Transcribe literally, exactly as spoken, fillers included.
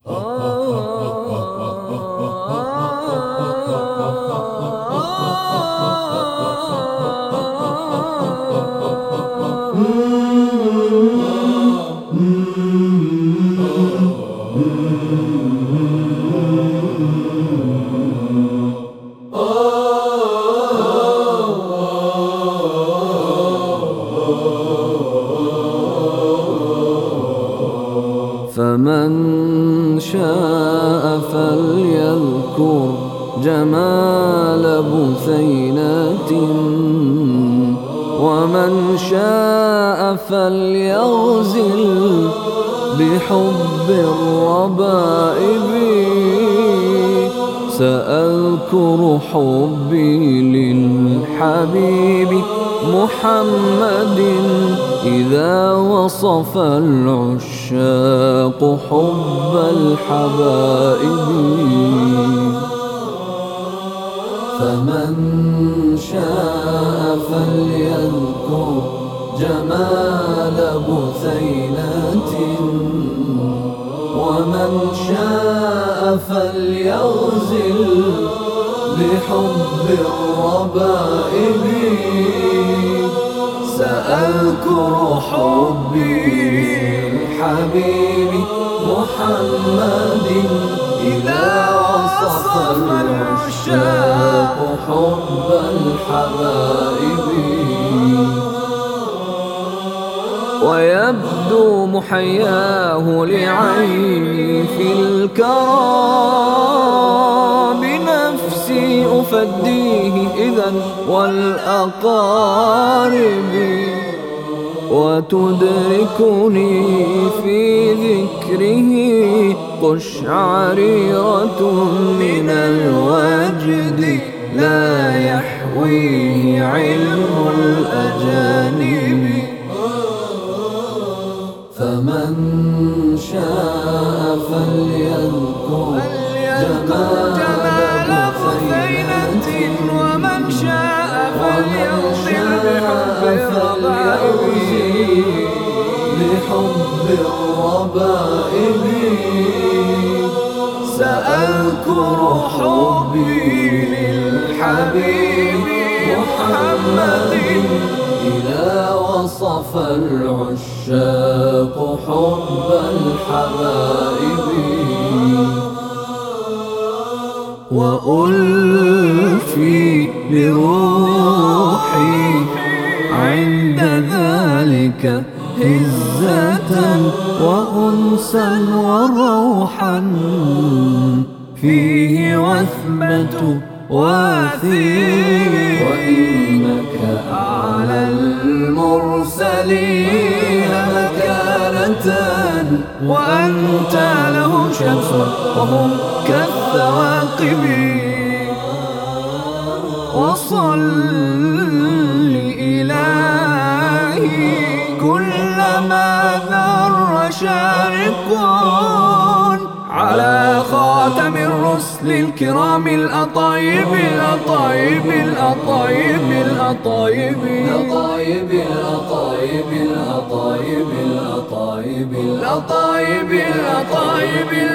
فمن شاء فليذكر جمال بثينة، ومن شاء فليغزل بحب الربائب. سأذكر حبي للحبيب محمد إذا وصف العشاق حب الحبائب. فمن شاء فليذكر جمال بثينة، ومن شاء فليغزل بحب الربائب. سأذكر حبي للحبيب محمد إذا وصف العشاق حب الحبائب. ويبدو محياه لعيني في الكرى، بنفسي أفديه إذا والأقارب. وتدركني في ذكره قشعريرة من الوجد لا يحويه علم الأجانب. فمن شاء فليذكر جمال بثينة، ومن شاء فليغزل بحب الربائب. سأذكر حبي للحبيب محمد إذا وصف العشاق حب الحبائب. وألفي بروحي عند ذلك هزة وأنسا وروحا، فيه وثبة واثير. وإنك أعلى المرسلين مكانة، وأنت لهم شمس وهم كالثواقب. وصل إلهي كلما ذر شارق على خاتم الرسل الكرام الأطايب الأطايب الأطايب الأطايب الأطايب الأطايب الأطايب الأطايب الأطايب الأطايب